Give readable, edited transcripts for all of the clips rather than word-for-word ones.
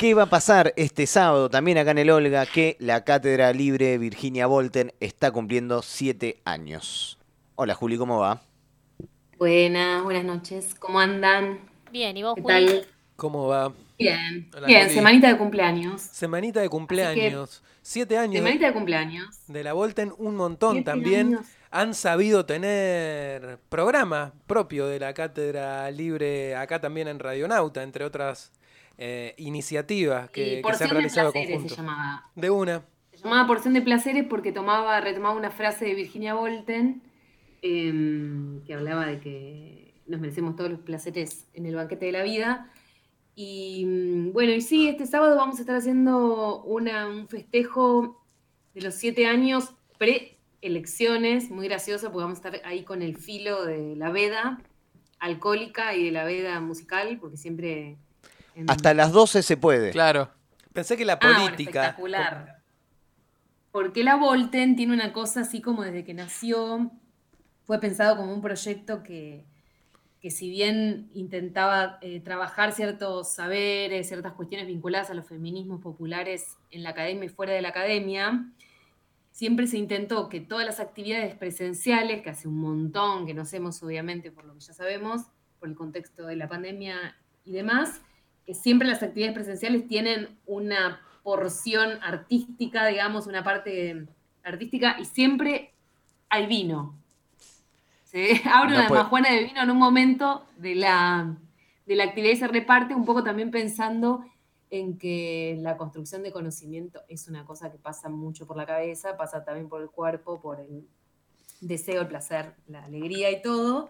¿Qué va a pasar este sábado también acá en el Olga? Que la Cátedra Libre Virginia Volten está cumpliendo 7 años. Hola Juli, ¿cómo va? Buenas noches. ¿Cómo andan? Bien, ¿y vos, ¿Qué Juli? tal? ¿Cómo va? Bien, Hola, bien, Juli. semanita de cumpleaños. Semanita de Así que, cumpleaños. 7 años semanita de cumpleaños. de la Volten, un montón 7 también. años. Han sabido tener programa propio de la Cátedra Libre acá también en Radionauta, entre otras iniciativas Y que se han porción de realizado placeres se conjunto. llamaba. De una. Se llamaba porción de placeres porque retomaba una frase de Virginia Volten, que hablaba de que nos merecemos todos los placeres en el banquete de la vida. Y bueno, y sí, este sábado vamos a estar haciendo un festejo de los 7 años pre-elecciones, muy gracioso, porque vamos a estar ahí con el filo de la veda alcohólica y de la veda musical, porque siempre... Hasta las 12 se puede. Claro. Pensé que la Bueno, política. espectacular. Porque la Volten tiene una cosa así como desde que nació, fue pensado como un proyecto que si bien intentaba trabajar ciertos saberes, ciertas cuestiones vinculadas a los feminismos populares en la academia y fuera de la academia, siempre se intentó que todas las actividades presenciales, que hace un montón que no hacemos obviamente por lo que ya sabemos, por el contexto de la pandemia y demás, que siempre las actividades presenciales tienen una porción artística, digamos, una parte artística, y siempre hay vino. Se abre No una puede. majuana de vino en un momento de la actividad y se reparte un poco también pensando en que la construcción de conocimiento es una cosa que pasa mucho por la cabeza, pasa también por el cuerpo, por el deseo, el placer, la alegría y todo.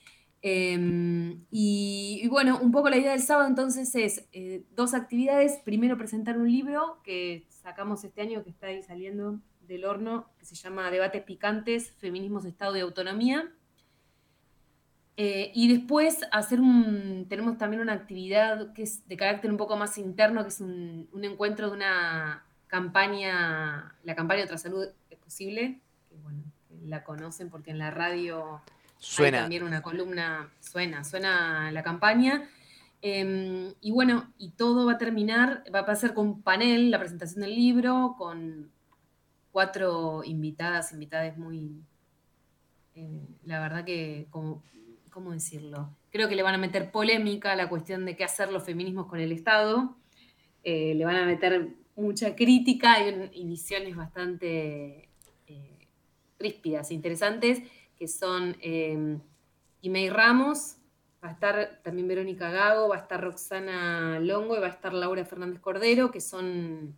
Y bueno, un poco la idea del sábado entonces es dos actividades. Primero presentar un libro que sacamos este año, que está ahí saliendo del horno, que se llama Debates Picantes, Feminismos, Estado y Autonomía. Y después tenemos también una actividad que es de carácter un poco más interno, que es un encuentro de una campaña, la campaña Otra Salud es Posible, que bueno, que la conocen porque en la radio hay Suena. también una columna, suena la campaña. Y bueno, y todo va a terminar, va a pasar con un panel, la presentación del libro, con 4 invitadas muy, la verdad que, ¿cómo decirlo? Creo que le van a meter polémica a la cuestión de qué hacer los feminismos con el Estado. Le van a meter mucha crítica y visiones bastante ríspidas e interesantes, que son Imei Ramos, va a estar también Verónica Gago, va a estar Roxana Longo y va a estar Laura Fernández Cordero, que son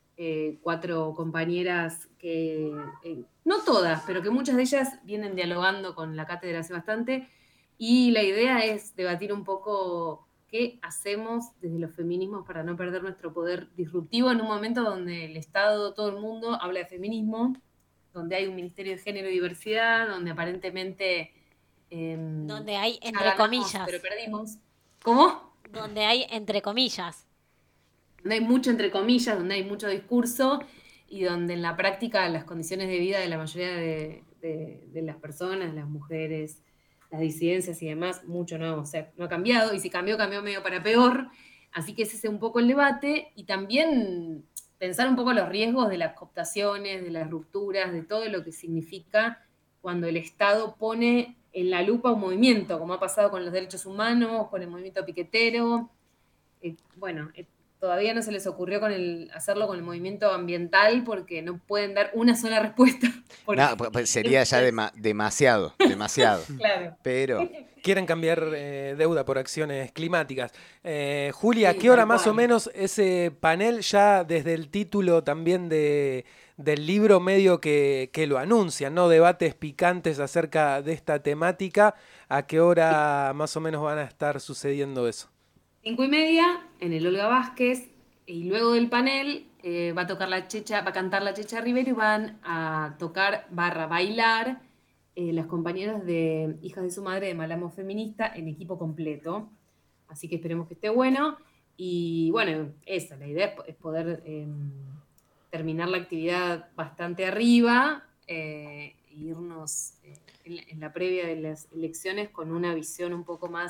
4 compañeras que, no todas, pero que muchas de ellas vienen dialogando con la cátedra hace bastante, y la idea es debatir un poco qué hacemos desde los feminismos para no perder nuestro poder disruptivo en un momento donde el Estado, todo el mundo habla de feminismo, donde hay un Ministerio de Género y Diversidad, donde aparentemente Donde hay ya entre ganamos, pero comillas. perdimos. ¿Cómo? Donde hay entre comillas. Donde hay mucho entre comillas, donde hay mucho discurso y donde en la práctica las condiciones de vida de la mayoría de las personas, las mujeres, las disidencias y demás, mucho no, o sea, no ha cambiado, y si cambió, cambió medio para peor. Así que ese es un poco el debate, y también pensar un poco los riesgos de las cooptaciones, de las rupturas, de todo lo que significa cuando el Estado pone en la lupa un movimiento, como ha pasado con los derechos humanos, con el movimiento piquetero. Bueno, todavía no se les ocurrió hacerlo con el movimiento ambiental porque no pueden dar una sola respuesta. Porque No, pues sería ya demasiado, demasiado. claro. Pero Quieren cambiar deuda por acciones climáticas. Julia, ¿a Sí, qué hora tal más o cual. menos ese panel ya desde el título también del libro medio que lo anuncian, ¿no? Debates picantes acerca de esta temática. ¿A qué hora más o menos van a estar sucediendo eso? 5:30 en el Olga Vázquez, y luego del panel va a tocar va a cantar la Checha Rivero, y van a tocar barra bailar las compañeras de Hijas de su Madre de Malamo Feminista en equipo completo. Así que esperemos que esté bueno. Y bueno, esa, la idea es poder terminar la actividad bastante arriba, e irnos en la previa de las elecciones con una visión un poco más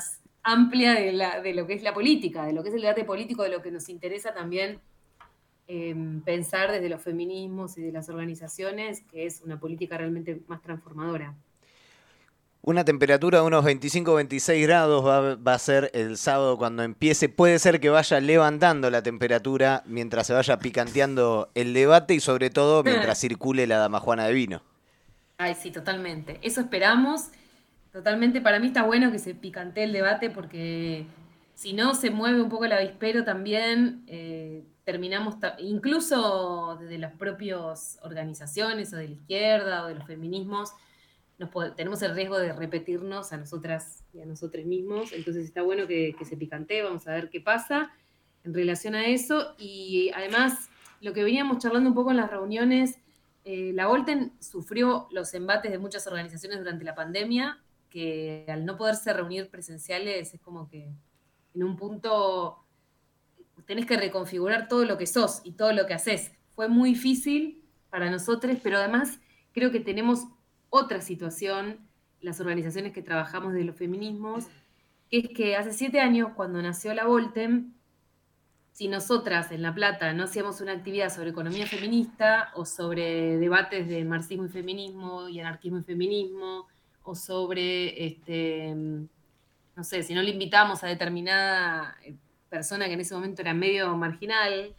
amplia de lo que es la política, de lo que es el debate político, de lo que nos interesa también pensar desde los feminismos y de las organizaciones, que es una política realmente más transformadora. Una temperatura de unos 25-26 grados va a ser el sábado cuando empiece. Puede ser que vaya levantando la temperatura mientras se vaya picanteando el debate y sobre todo mientras circule la damajuana de vino. Ay, sí, totalmente. Eso esperamos. Totalmente. Para mí está bueno que se picantee el debate porque si no se mueve un poco el avispero también. Terminamos, incluso desde las propias organizaciones o de la izquierda o de los feminismos, tenemos el riesgo de repetirnos a nosotras y a nosotros mismos, entonces está bueno que se picantee, vamos a ver qué pasa en relación a eso, y además lo que veníamos charlando un poco en las reuniones, la Volten sufrió los embates de muchas organizaciones durante la pandemia, que al no poderse reunir presenciales es como que en un punto tenés que reconfigurar todo lo que sos y todo lo que haces. Fue muy difícil para nosotros, pero además creo que tenemos otra situación, las organizaciones que trabajamos de los feminismos, que es que hace 7 años, cuando nació la Volten, si nosotras en La Plata no hacíamos una actividad sobre economía feminista o sobre debates de marxismo y feminismo y anarquismo y feminismo, o sobre, no sé, si no le invitamos a determinada persona que en ese momento era medio marginal,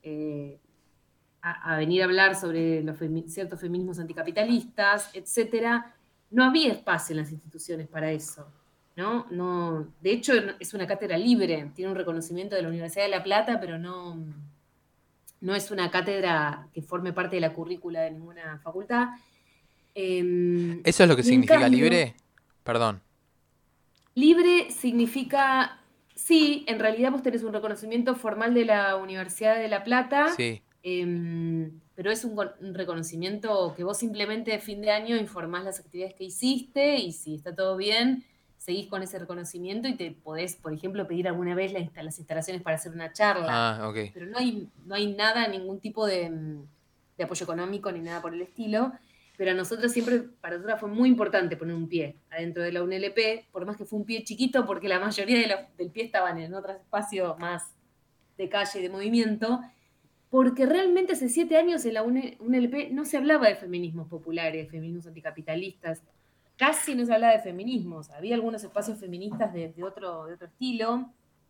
a venir a hablar sobre ciertos feminismos anticapitalistas, etcétera, no había espacio en las instituciones para eso, ¿no? No, de hecho, es una cátedra libre, tiene un reconocimiento de la Universidad de La Plata, pero no es una cátedra que forme parte de la currícula de ninguna facultad. ¿Eso es lo que significa cambio, libre? Perdón. Libre significa, sí, en realidad vos tenés un reconocimiento formal de la Universidad de La Plata, sí. Pero es un reconocimiento que vos simplemente de fin de año informás las actividades que hiciste y si está todo bien, seguís con ese reconocimiento y te podés, por ejemplo, pedir alguna vez las instalaciones para hacer una charla. Ah, okay. Pero no hay nada, ningún tipo de apoyo económico ni nada por el estilo. Pero a nosotros siempre, para nosotros fue muy importante poner un pie adentro de la UNLP, por más que fue un pie chiquito, porque la mayoría del pie estaban en otro espacio más de calle y de movimiento, porque realmente hace 7 años en la UNLP no se hablaba de feminismos populares, feminismos anticapitalistas, casi no se hablaba de feminismos, había algunos espacios feministas de otro estilo.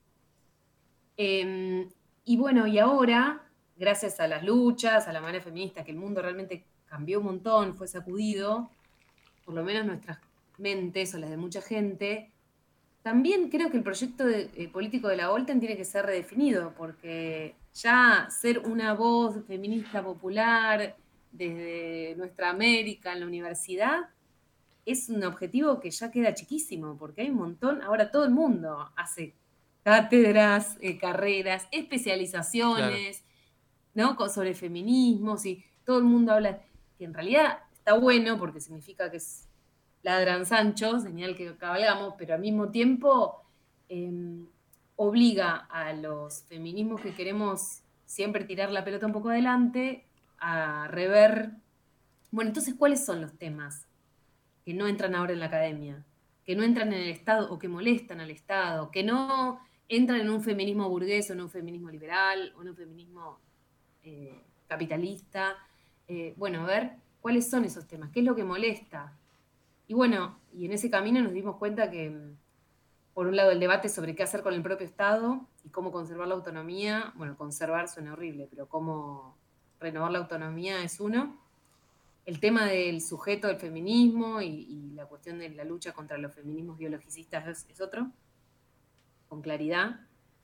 Y bueno, y ahora, gracias a las luchas, a la manera feminista, que el mundo realmente cambió un montón, fue sacudido, por lo menos nuestras mentes o las de mucha gente, también creo que el proyecto político de la Volten tiene que ser redefinido, porque ya ser una voz feminista popular desde nuestra América en la universidad es un objetivo que ya queda chiquísimo, porque hay un montón, ahora todo el mundo hace cátedras, carreras, especializaciones, claro, ¿no? Sobre feminismos, y todo el mundo habla, que en realidad está bueno porque significa que es ladran Sancho, señal que cabalgamos, pero al mismo tiempo obliga a los feminismos que queremos siempre tirar la pelota un poco adelante a rever, bueno, entonces, ¿cuáles son los temas que no entran ahora en la academia? Que no entran en el Estado o que molestan al Estado, que no entran en un feminismo burgués o en un feminismo liberal o en un feminismo capitalista. Bueno, a ver, ¿cuáles son esos temas? ¿Qué es lo que molesta? Y bueno, y en ese camino nos dimos cuenta que, por un lado, el debate sobre qué hacer con el propio Estado y cómo conservar la autonomía, bueno, conservar suena horrible, pero cómo renovar la autonomía es uno. El tema del sujeto del feminismo y la cuestión de la lucha contra los feminismos biologicistas es otro, con claridad.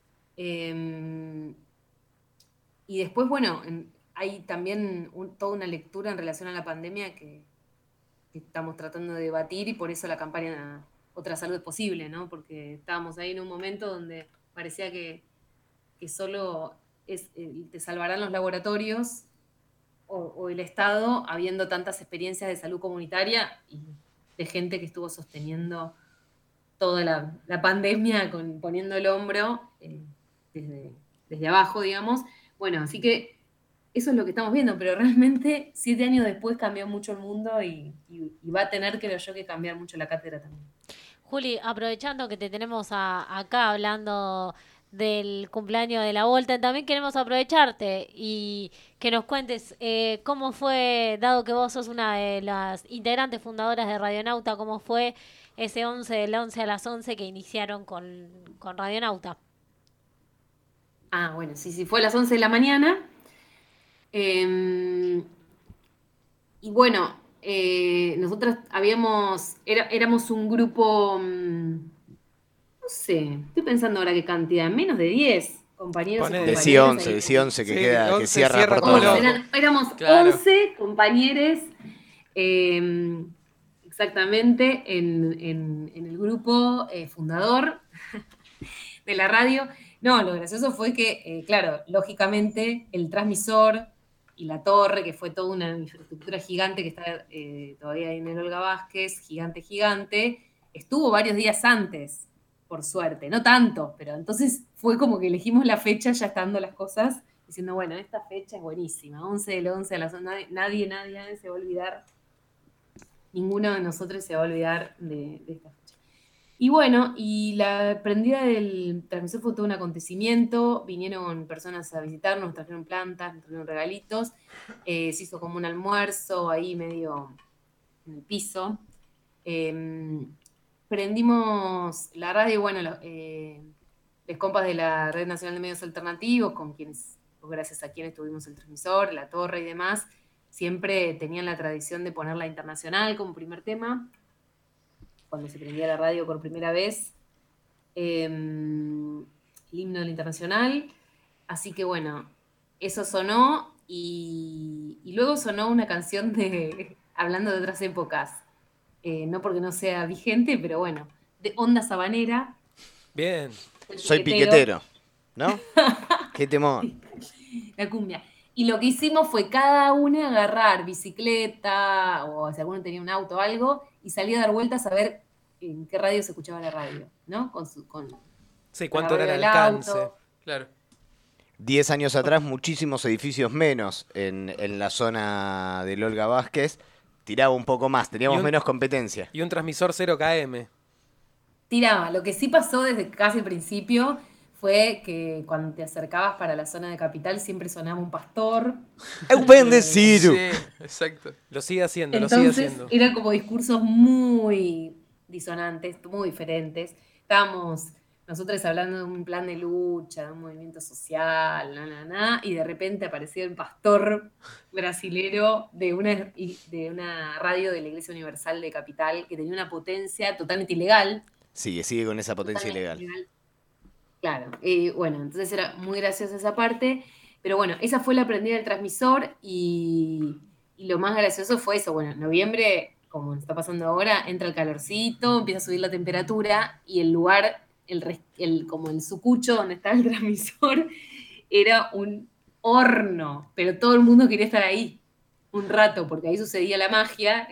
Y después, bueno, hay también toda una lectura en relación a la pandemia que estamos tratando de debatir, y por eso la campaña Otra Salud es Posible, ¿no? Porque estábamos ahí en un momento donde parecía que solo te salvarán los laboratorios o el Estado, habiendo tantas experiencias de salud comunitaria y de gente que estuvo sosteniendo toda la pandemia, poniendo el hombro desde abajo, digamos. Bueno, así que eso es lo que estamos viendo, pero realmente 7 años después cambió mucho el mundo y va a tener, creo yo, que cambiar mucho la cátedra también. Juli, aprovechando que te tenemos acá hablando del cumpleaños de la Volten, también queremos aprovecharte y que nos cuentes cómo fue, dado que vos sos una de las integrantes fundadoras de Radionauta, cómo fue ese 11 del 11 a las 11 que iniciaron con Radionauta. Ah, bueno, sí, fue a las 11 de la mañana. Y bueno, nosotros éramos un grupo, no sé, estoy pensando ahora qué cantidad, menos de 10 compañeros. Decía 11 que queda, que cierra por todos lados. Éramos 11 compañeros, exactamente, en el grupo fundador de la radio. No, lo gracioso fue que, claro, lógicamente el transmisor y la torre, que fue toda una infraestructura gigante que está todavía ahí en el Olga Vázquez, gigante, estuvo varios días antes, por suerte, no tanto, pero entonces fue como que elegimos la fecha ya estando las cosas, diciendo, bueno, esta fecha es buenísima, 11 del 11 a las 11, nadie se va a olvidar, ninguno de nosotros se va a olvidar de esta fecha. Y bueno, y la prendida del transmisor fue todo un acontecimiento, vinieron personas a visitarnos, nos trajeron plantas, nos trajeron regalitos, se hizo como un almuerzo ahí medio en el piso. Prendimos la radio, bueno, los compas de la Red Nacional de Medios Alternativos, gracias a quienes tuvimos el transmisor, la torre y demás, siempre tenían la tradición de poner la internacional como primer tema, cuando se prendía la radio por primera vez, el himno del Internacional. Así que bueno, eso sonó y luego sonó una canción hablando de otras épocas, no porque no sea vigente, pero bueno, de Onda Sabanera. Bien. Soy piquetero, ¿no? Qué temor. La cumbia. Y lo que hicimos fue cada una agarrar bicicleta, o si alguno tenía un auto o algo, y salir a dar vueltas a ver en qué radio se escuchaba la radio, ¿no? Sí, cuánto era el alcance. Auto. Claro. 10 años atrás, muchísimos edificios menos en la zona del Olga Vázquez. Tiraba un poco más, teníamos menos competencia. Y un transmisor 0 km. Tiraba. Lo que sí pasó desde casi el principio fue que cuando te acercabas para la zona de Capital siempre sonaba un pastor. ¡Es bendecido! Sí, exacto. Lo sigue haciendo, Entonces, eran como discursos muy disonantes, muy diferentes. Estábamos nosotros hablando de un plan de lucha, de un movimiento social, y de repente aparecía el pastor brasilero de una radio de la Iglesia Universal de Capital que tenía una potencia totalmente ilegal. Sigue con esa potencia ilegal. Claro, bueno, entonces era muy graciosa esa parte, pero bueno, esa fue la prendida del transmisor y lo más gracioso fue eso, bueno, en noviembre, como está pasando ahora, entra el calorcito, empieza a subir la temperatura y el lugar, como el sucucho donde estaba el transmisor, era un horno, pero todo el mundo quería estar ahí un rato, porque ahí sucedía la magia,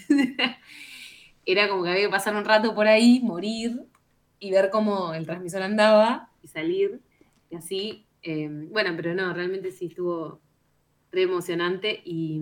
era como que había que pasar un rato por ahí, morir, y ver cómo el transmisor andaba y salir, y así, bueno, pero no, realmente sí estuvo re emocionante y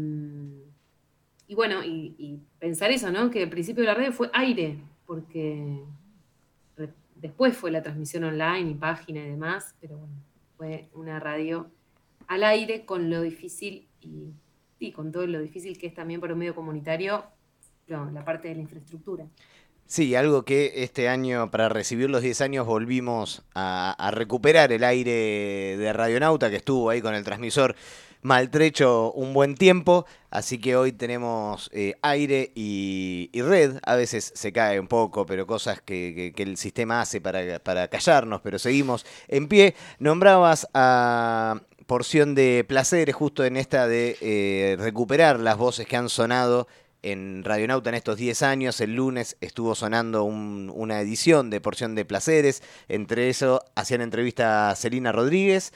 bueno, y pensar eso, ¿no? Que al principio de la radio fue aire, porque después fue la transmisión online y página y demás, pero bueno, fue una radio al aire con lo difícil y con todo lo difícil que es también para un medio comunitario, la parte de la infraestructura. Sí, algo que este año, para recibir los 10 años, volvimos a recuperar el aire de Radionauta, que estuvo ahí con el transmisor maltrecho un buen tiempo, así que hoy tenemos aire y red. A veces se cae un poco, pero cosas que el sistema hace para callarnos, pero seguimos en pie. Nombrabas a Porción de Placeres justo en esta de recuperar las voces que han sonado en Radionauta en estos 10 años. El lunes estuvo sonando una edición de Porción de Placeres. Entre eso hacían entrevista a Celina Rodríguez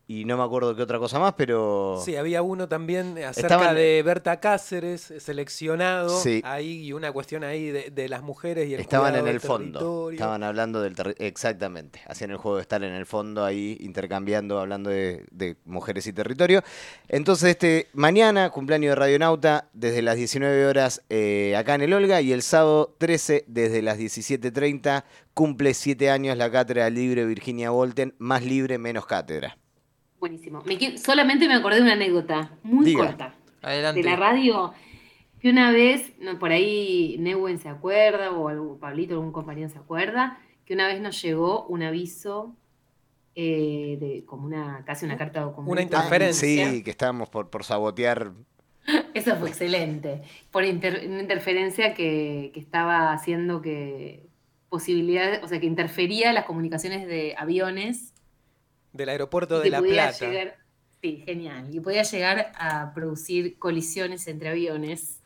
y no me acuerdo qué otra cosa más, pero... Sí, había uno también acerca de Berta Cáceres, seleccionado Sí. ahí, y una cuestión ahí de las mujeres y el Estaban cuidado en el del fondo, territorio. estaban hablando del exactamente, hacían el juego de estar en el fondo ahí intercambiando, hablando de mujeres y territorio. Entonces mañana, cumpleaños de Radionauta, desde las 19 horas acá en el Olga, y el sábado 13 desde las 17:30 cumple 7 años la Cátedra Libre Virginia Volten, más libre, menos cátedra. Buenísimo. Solamente me acordé de una anécdota muy corta. Adelante. De la radio, que una vez, por ahí Neuen se acuerda, o Pablito, algún compañero se acuerda, que una vez nos llegó un aviso como casi una carta de documento. Una interferencia. Sí, que estábamos por sabotear. Eso fue excelente. Por una interferencia que estaba haciendo que posibilidades, o sea, que interfería las comunicaciones de aviones. Del aeropuerto de La Plata. Sí, genial. Y podía llegar a producir colisiones entre aviones.